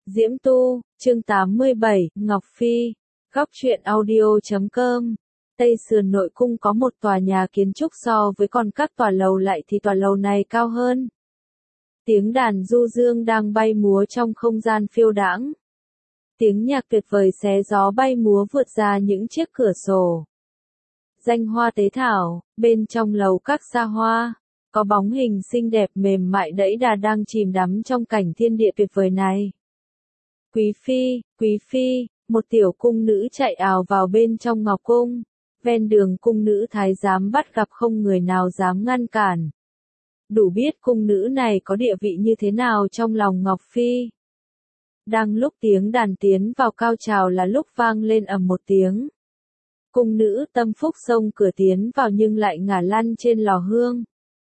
Diễm Tu, chương 87, Ngọc Phi, góc truyện audio.com. Tây sườn nội cung có một tòa nhà kiến trúc so với còn các tòa lầu lại thì tòa lầu này cao hơn. Tiếng đàn du dương đang bay múa trong không gian phiêu đãng. Tiếng nhạc tuyệt vời xé gió bay múa vượt ra những chiếc cửa sổ. Danh hoa tế thảo, bên trong lầu các xa hoa, có bóng hình xinh đẹp mềm mại đẫy đà đang chìm đắm trong cảnh thiên địa tuyệt vời này. Quý phi, một tiểu cung nữ chạy ào vào bên trong ngọc cung. Ven đường cung nữ thái giám bắt gặp không người nào dám ngăn cản. Đủ biết cung nữ này có địa vị như thế nào trong lòng Ngọc Phi. Đang lúc tiếng đàn tiến vào cao trào là lúc vang lên ầm một tiếng. Cung nữ tâm phúc xông cửa tiến vào nhưng lại ngả lăn trên lò hương.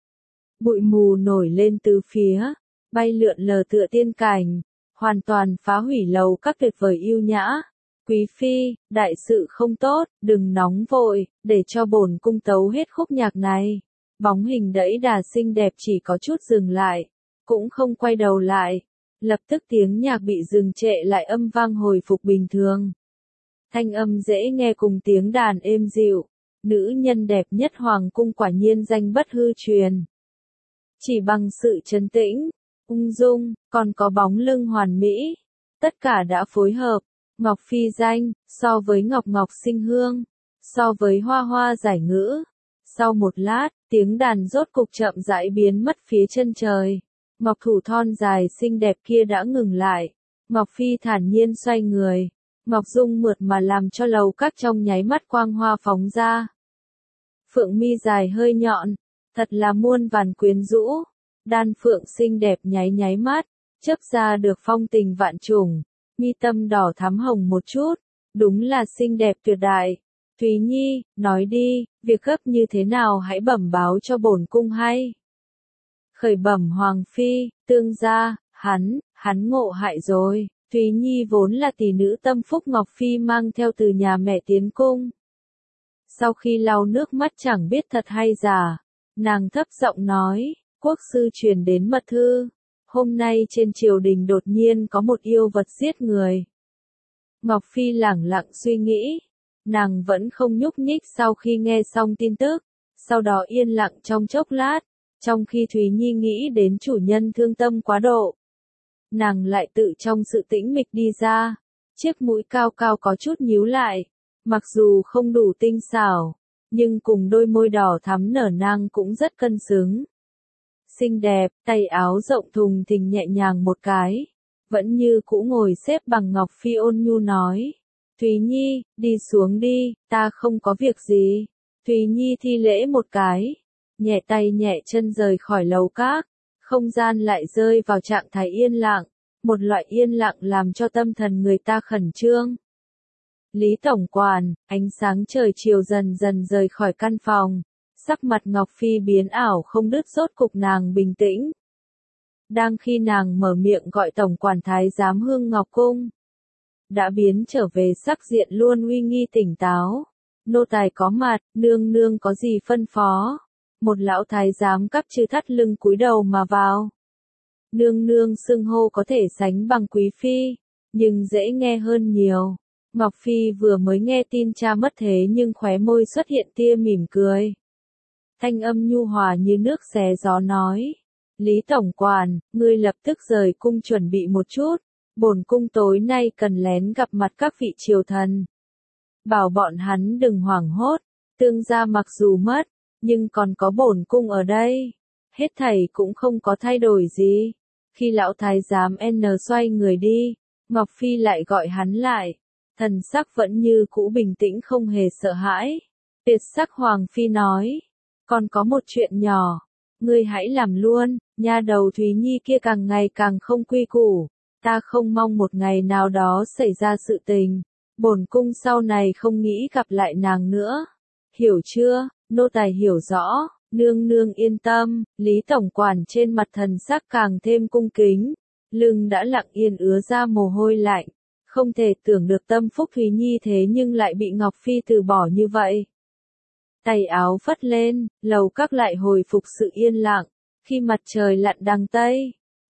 Bụi mù nổi lên từ phía, bay lượn lờ tựa tiên cảnh, hoàn toàn phá hủy lầu các tuyệt vời yêu nhã. Quý phi, đại sự không tốt, đừng nóng vội, để cho bổn cung tấu hết khúc nhạc này. Bóng hình đẫy đà xinh đẹp chỉ có chút dừng lại, cũng không quay đầu lại. Lập tức tiếng nhạc bị dừng trệ lại, âm vang hồi phục bình thường. Thanh âm dễ nghe cùng tiếng đàn êm dịu, nữ nhân đẹp nhất hoàng cung quả nhiên danh bất hư truyền. Chỉ bằng sự trấn tĩnh, ung dung, còn có bóng lưng hoàn mỹ, tất cả đã phối hợp. Ngọc Phi danh, so với Ngọc Ngọc sinh hương, so với Hoa Hoa giải ngữ. Sau một lát, tiếng đàn rốt cục chậm rãi biến mất phía chân trời. Ngọc thủ thon dài xinh đẹp kia đã ngừng lại. Ngọc Phi thản nhiên xoay người. Ngọc dung mượt mà làm cho lầu các trong nháy mắt quang hoa phóng ra. Phượng mi dài hơi nhọn, thật là muôn vàn quyến rũ. Đan phượng xinh đẹp nháy mắt, chớp ra được phong tình vạn trùng. Mi tâm đỏ thắm hồng một chút, đúng là xinh đẹp tuyệt đại. Thúy Nhi, nói đi, việc gấp như thế nào hãy bẩm báo cho bổn cung hay. Khởi bẩm hoàng phi, tương gia, hắn ngộ hại rồi. Thúy Nhi vốn là tỷ nữ tâm phúc Ngọc Phi mang theo từ nhà mẹ tiến cung. Sau khi lau nước mắt chẳng biết thật hay giả, nàng thấp giọng nói, quốc sư truyền đến mật thư. Hôm nay trên triều đình đột nhiên có một yêu vật giết người. Ngọc Phi lẳng lặng suy nghĩ. Nàng vẫn không nhúc nhích sau khi nghe xong tin tức. Sau đó yên lặng trong chốc lát. Trong khi Thúy Nhi nghĩ đến chủ nhân thương tâm quá độ. Nàng lại tự trong sự tĩnh mịch đi ra. Chiếc mũi cao cao có chút nhíu lại. Mặc dù không đủ tinh xảo, nhưng cùng đôi môi đỏ thắm nở nang cũng rất cân xứng. Xinh đẹp, tay áo rộng thùng thình nhẹ nhàng một cái. Vẫn như cũ ngồi xếp bằng. Ngọc Phi ôn nhu nói. Thúy Nhi, đi xuống đi, ta không có việc gì. Thúy Nhi thi lễ một cái. Nhẹ tay nhẹ chân rời khỏi lầu các. Không gian lại rơi vào trạng thái yên lặng. Một loại yên lặng làm cho tâm thần người ta khẩn trương. Lý tổng quản, ánh sáng trời chiều dần dần rời khỏi căn phòng. Sắc mặt Ngọc Phi biến ảo không đứt, rốt cục nàng bình tĩnh. Đang khi nàng mở miệng gọi tổng quản thái giám Hương Ngọc Cung, đã biến trở về sắc diện luôn uy nghi tỉnh táo. Nô tài có mặt, nương nương có gì phân phó? Một lão thái giám cắp chư thắt lưng cúi đầu mà vào. Nương nương xưng hô có thể sánh bằng quý phi, nhưng dễ nghe hơn nhiều. Ngọc Phi vừa mới nghe tin cha mất thế nhưng khóe môi xuất hiện tia mỉm cười. Thanh âm nhu hòa như nước xé gió nói. Lý tổng quản, ngươi lập tức rời cung chuẩn bị một chút. Bổn cung tối nay cần lén gặp mặt các vị triều thần. Bảo bọn hắn đừng hoảng hốt. Tương gia mặc dù mất, nhưng còn có bổn cung ở đây. Hết thảy cũng không có thay đổi gì. Khi lão thái giám xoay người đi, Ngọc Phi lại gọi hắn lại. Thần sắc vẫn như cũ bình tĩnh không hề sợ hãi. Tuyệt sắc hoàng phi nói. Còn có một chuyện nhỏ, ngươi hãy làm luôn. Nha đầu Thúy Nhi kia càng ngày càng không quy củ. Ta không mong một ngày nào đó xảy ra sự tình. Bổn cung sau này không nghĩ gặp lại nàng nữa. Hiểu chưa? Nô tài hiểu rõ. Nương nương yên tâm. Lý tổng quản trên mặt thần sắc càng thêm cung kính. Lưng đã lặng yên ứa ra mồ hôi lạnh. Không thể tưởng được tâm phúc Thúy Nhi thế nhưng lại bị Ngọc Phi từ bỏ như vậy. Tay áo phất lên, lầu các lại hồi phục sự yên lặng. Khi mặt trời lặn đằng Tây,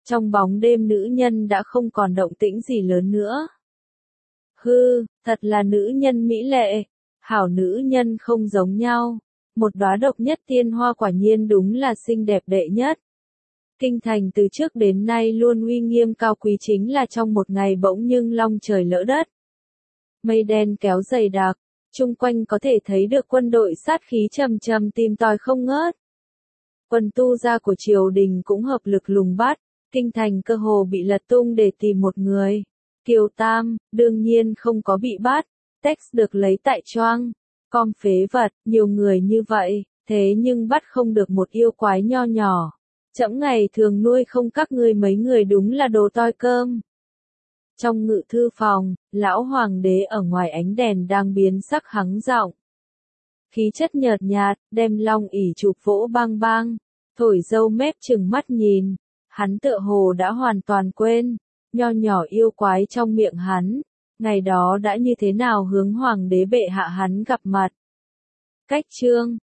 Trong bóng đêm nữ nhân đã không còn động tĩnh gì lớn nữa. Hư, thật là nữ nhân mỹ lệ. Hảo nữ nhân không giống nhau. Một đóa độc nhất tiên hoa quả nhiên đúng là xinh đẹp đệ nhất. Kinh thành từ trước đến nay luôn uy nghiêm cao quý, chính là trong một ngày bỗng nhưng long trời lỡ đất. Mây đen kéo dày đặc, chung quanh có thể thấy được quân đội sát khí trầm trầm tìm tòi không ngớt. Quân tu gia của triều đình cũng hợp lực lùng bắt, kinh thành cơ hồ bị lật tung để tìm một người. Kiều Tam, đương nhiên không có bị bắt, Tex được lấy tại choang. Com phế vật, nhiều người như vậy, thế nhưng bắt không được một yêu quái nho nhỏ. Trẫm ngày thường nuôi không các ngươi mấy người đúng là đồ toi cơm. Trong ngự thư phòng, lão hoàng đế ở ngoài ánh đèn đang biến sắc hắng giọng. Khí chất nhợt nhạt, đem long ỷ chụp vỗ bang bang, thổi râu mép chừng mắt nhìn. Hắn tựa hồ đã hoàn toàn quên, nho nhỏ yêu quái trong miệng hắn, ngày đó đã như thế nào hướng hoàng đế bệ hạ hắn gặp mặt. Cách chương